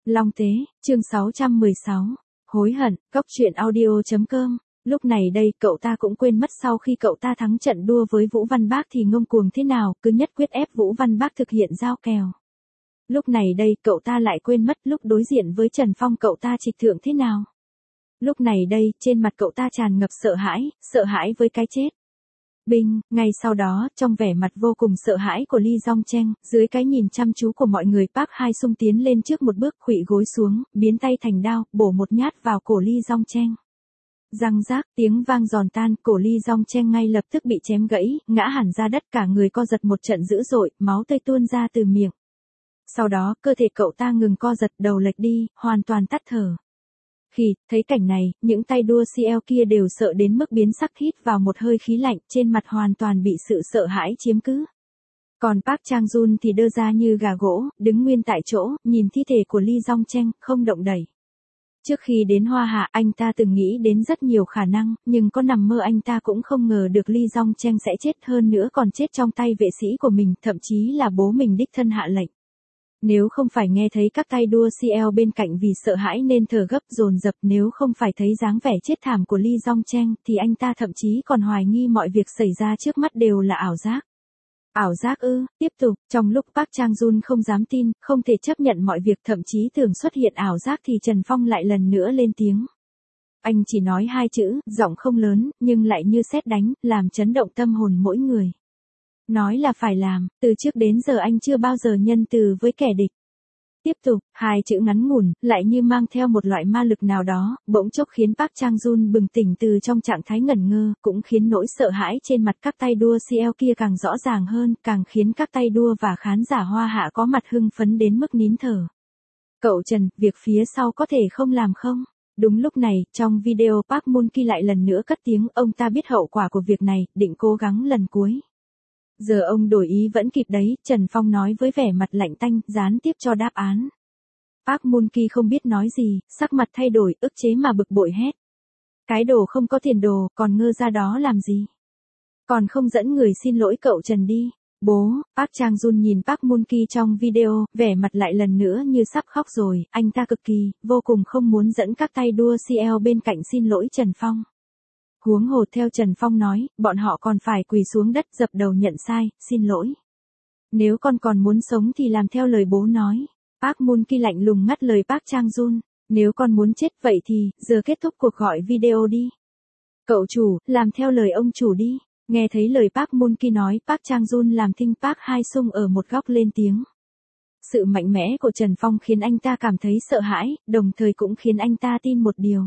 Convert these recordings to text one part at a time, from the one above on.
Long Tế, chương 616. Hối hận, Cóc truyện audio.com. Lúc này đây cậu ta cũng quên mất sau khi cậu ta thắng trận đua với Vũ Văn Bác thì ngông cuồng thế nào, cứ nhất quyết ép Vũ Văn Bác thực hiện giao kèo. Lúc này đây cậu ta lại quên mất lúc đối diện với Trần Phong cậu ta trịch thượng thế nào. Lúc này đây trên mặt cậu ta tràn ngập sợ hãi với cái chết. Binh, ngay sau đó, trong vẻ mặt vô cùng sợ hãi của Lee Jong Cheng, dưới cái nhìn chăm chú của mọi người, Park Hae-sung tiến lên trước một bước, khuỵu gối xuống, biến tay thành đao, bổ một nhát vào cổ Lee Jong Cheng. Răng rác, tiếng vang giòn tan, cổ Lee Jong Cheng ngay lập tức bị chém gãy, ngã hẳn ra đất, cả người co giật một trận dữ dội, máu tươi tuôn ra từ miệng. Sau đó, cơ thể cậu ta ngừng co giật, đầu lệch đi, hoàn toàn tắt thở. Khi thấy cảnh này, những tay đua CL kia đều sợ đến mức biến sắc, hít vào một hơi khí lạnh, trên mặt hoàn toàn bị sự sợ hãi chiếm cứ. Còn Park Chang-jun thì đơ ra như gà gỗ, đứng nguyên tại chỗ, nhìn thi thể của Lee Jong Cheng, không động đậy. Trước khi đến Hoa Hạ, anh ta từng nghĩ đến rất nhiều khả năng, nhưng có nằm mơ anh ta cũng không ngờ được Lee Jong Cheng sẽ chết, hơn nữa còn chết trong tay vệ sĩ của mình, thậm chí là bố mình đích thân hạ lệnh. Nếu không phải nghe thấy các tay đua CL bên cạnh vì sợ hãi nên thở gấp dồn dập, nếu không phải thấy dáng vẻ chết thảm của Lee Jong Cheng thì anh ta thậm chí còn hoài nghi mọi việc xảy ra trước mắt đều là ảo giác. Ảo giác ư? Tiếp tục, trong lúc Park Chang-jun không dám tin, không thể chấp nhận mọi việc, thậm chí tưởng xuất hiện ảo giác thì Trần Phong lại lần nữa lên tiếng. Anh chỉ nói hai chữ, giọng không lớn, nhưng lại như sét đánh, làm chấn động tâm hồn mỗi người. Nói là phải làm, từ trước đến giờ anh chưa bao giờ nhân từ với kẻ địch. Tiếp tục, hai chữ ngắn ngủn, lại như mang theo một loại ma lực nào đó, bỗng chốc khiến Park Chang-jun bừng tỉnh từ trong trạng thái ngẩn ngơ, cũng khiến nỗi sợ hãi trên mặt các tay đua CL kia càng rõ ràng hơn, càng khiến các tay đua và khán giả Hoa Hạ có mặt hưng phấn đến mức nín thở. Cậu Trần, việc phía sau có thể không làm không? Đúng lúc này, trong video Park Moon-ki lại lần nữa cất tiếng, ông ta biết hậu quả của việc này, định cố gắng lần cuối. Giờ ông đổi ý vẫn kịp đấy, Trần Phong nói với vẻ mặt lạnh tanh, gián tiếp cho đáp án. Park Moon-ki không biết nói gì, sắc mặt thay đổi, ức chế mà bực bội hét. Cái đồ không có tiền đồ, còn ngơ ra đó làm gì? Còn không dẫn người xin lỗi cậu Trần đi. Bố, Park Chang-jun nhìn Park Moon-ki trong video, vẻ mặt lại lần nữa như sắp khóc rồi, anh ta cực kỳ, vô cùng không muốn dẫn các tay đua CL bên cạnh xin lỗi Trần Phong. Huống hồ theo Trần Phong nói, bọn họ còn phải quỳ xuống đất dập đầu nhận sai, xin lỗi. Nếu con còn muốn sống thì làm theo lời bố nói. Park Moon-ki lạnh lùng ngắt lời Park Chang-jun. Nếu con muốn chết vậy thì, giờ kết thúc cuộc gọi video đi. Cậu chủ, làm theo lời ông chủ đi. Nghe thấy lời Park Moon-ki nói, Park Chang-jun làm thinh Park Hae-sung ở một góc lên tiếng. Sự mạnh mẽ của Trần Phong khiến anh ta cảm thấy sợ hãi, đồng thời cũng khiến anh ta tin một điều.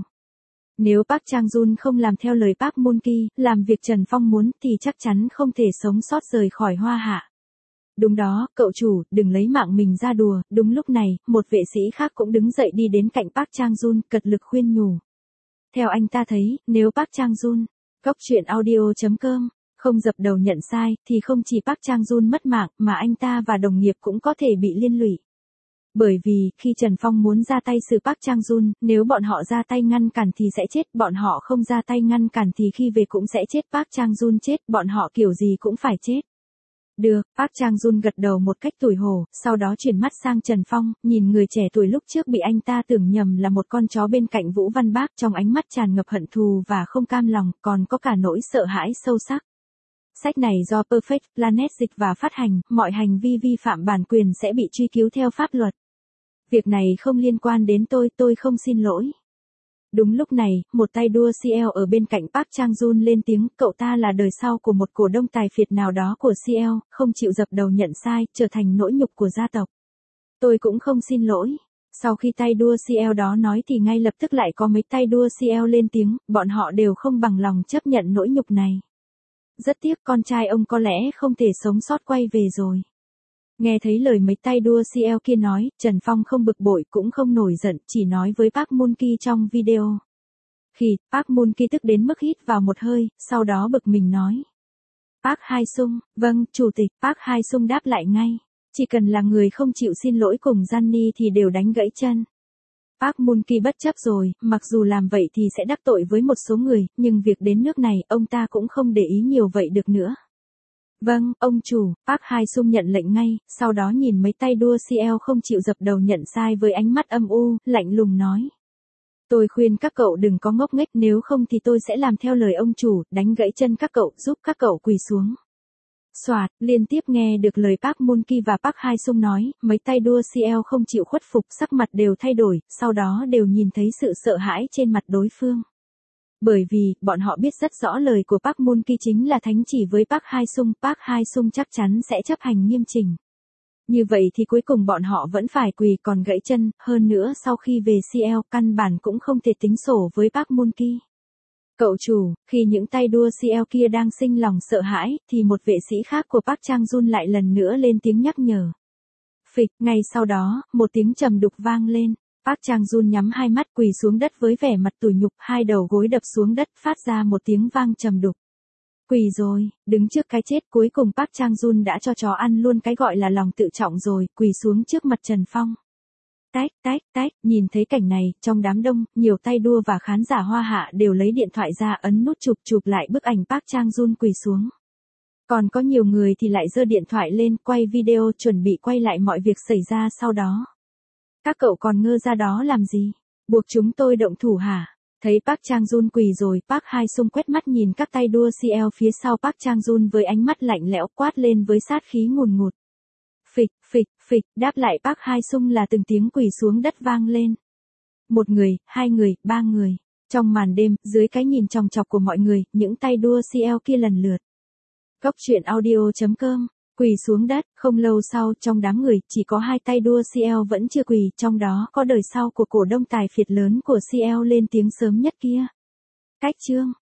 Nếu Park Chang-jun không làm theo lời Park Moon-ki, làm việc Trần Phong muốn thì chắc chắn không thể sống sót rời khỏi Hoa Hạ. Đúng đó, cậu chủ, đừng lấy mạng mình ra đùa. Đúng lúc này, một vệ sĩ khác cũng đứng dậy đi đến cạnh Park Chang-jun, cật lực khuyên nhủ. Theo anh ta thấy, nếu Park Chang-jun, Cóc truyện audio.com, không dập đầu nhận sai, thì không chỉ Park Chang-jun mất mạng, mà anh ta và đồng nghiệp cũng có thể bị liên lụy. Bởi vì, khi Trần Phong muốn ra tay xử Park Chang-jun, nếu bọn họ ra tay ngăn cản thì sẽ chết, bọn họ không ra tay ngăn cản thì khi về cũng sẽ chết, Park Chang-jun chết, bọn họ kiểu gì cũng phải chết. Được, Park Chang-jun gật đầu một cách tủi hổ, sau đó chuyển mắt sang Trần Phong, nhìn người trẻ tuổi lúc trước bị anh ta tưởng nhầm là một con chó bên cạnh Vũ Văn Bác, trong ánh mắt tràn ngập hận thù và không cam lòng, còn có cả nỗi sợ hãi sâu sắc. Sách này do Perfect Planet dịch và phát hành, mọi hành vi vi phạm bản quyền sẽ bị truy cứu theo pháp luật. Việc này không liên quan đến tôi không xin lỗi. Đúng lúc này, một tay đua CL ở bên cạnh Park Chang-jun lên tiếng, cậu ta là đời sau của một cổ đông tài phiệt nào đó của CL, không chịu dập đầu nhận sai, trở thành nỗi nhục của gia tộc. Tôi cũng không xin lỗi. Sau khi tay đua CL đó nói thì ngay lập tức lại có mấy tay đua CL lên tiếng, bọn họ đều không bằng lòng chấp nhận nỗi nhục này. Rất tiếc con trai ông có lẽ không thể sống sót quay về rồi. Nghe thấy lời mấy tay đua CL kia nói, Trần Phong không bực bội cũng không nổi giận, chỉ nói với Park Moon-ki trong video. Khi, Park Moon-ki tức đến mức hít vào một hơi, sau đó bực mình nói. Park Hae-sung, vâng, chủ tịch, Park Hae-sung đáp lại ngay. Chỉ cần là người không chịu xin lỗi cùng Gianni thì đều đánh gãy chân. Park Moon-ki bất chấp rồi, mặc dù làm vậy thì sẽ đắc tội với một số người, nhưng việc đến nước này, ông ta cũng không để ý nhiều vậy được nữa. Vâng, ông chủ, Park Hae-sung nhận lệnh ngay, sau đó nhìn mấy tay đua CL không chịu dập đầu nhận sai với ánh mắt âm u, lạnh lùng nói. Tôi khuyên các cậu đừng có ngốc nghếch, nếu không thì tôi sẽ làm theo lời ông chủ, đánh gãy chân các cậu, giúp các cậu quỳ xuống. Soạt, liên tiếp nghe được lời Park Moon-ki và Park Hae-sung nói, mấy tay đua CL không chịu khuất phục, sắc mặt đều thay đổi, sau đó đều nhìn thấy sự sợ hãi trên mặt đối phương. Bởi vì, bọn họ biết rất rõ lời của Park Moon-ki chính là thánh chỉ với Park Hae-sung chắc chắn sẽ chấp hành nghiêm chỉnh. Như vậy thì cuối cùng bọn họ vẫn phải quỳ còn gãy chân, hơn nữa sau khi về CL căn bản cũng không thể tính sổ với Park Moon-ki. Cậu chủ, khi những tay đua CL kia đang sinh lòng sợ hãi, thì một vệ sĩ khác của Park Chang-jun lại lần nữa lên tiếng nhắc nhở. Phịch, ngay sau đó, một tiếng trầm đục vang lên. Park Chang-jun nhắm hai mắt quỳ xuống đất với vẻ mặt tủi nhục, hai đầu gối đập xuống đất phát ra một tiếng vang trầm đục. Quỳ rồi, đứng trước cái chết, cuối cùng Park Chang-jun đã cho chó ăn luôn cái gọi là lòng tự trọng rồi, quỳ xuống trước mặt Trần Phong. Tách, nhìn thấy cảnh này, trong đám đông, nhiều tay đua và khán giả Hoa Hạ đều lấy điện thoại ra ấn nút chụp lại bức ảnh Park Chang-jun quỳ xuống. Còn có nhiều người thì lại giơ điện thoại lên quay video chuẩn bị quay lại mọi việc xảy ra sau đó. Các cậu còn ngơ ra đó làm gì? Buộc chúng tôi động thủ hả? Thấy Park Chang-jun quỳ rồi, Park Hae-sung quét mắt nhìn các tay đua CL phía sau Park Chang-jun với ánh mắt lạnh lẽo quát lên với sát khí ngùn ngụt. Phịch, đáp lại Park Hae-sung là từng tiếng quỳ xuống đất vang lên. Một người, hai người, ba người. Trong màn đêm, dưới cái nhìn chòng chọc của mọi người, những tay đua CL kia lần lượt. Góc truyện audio.com, quỳ xuống đất, không lâu sau trong đám người, chỉ có hai tay đua CL vẫn chưa quỳ, trong đó có đời sau của cổ đông tài phiệt lớn của CL lên tiếng sớm nhất kia. Cách chương.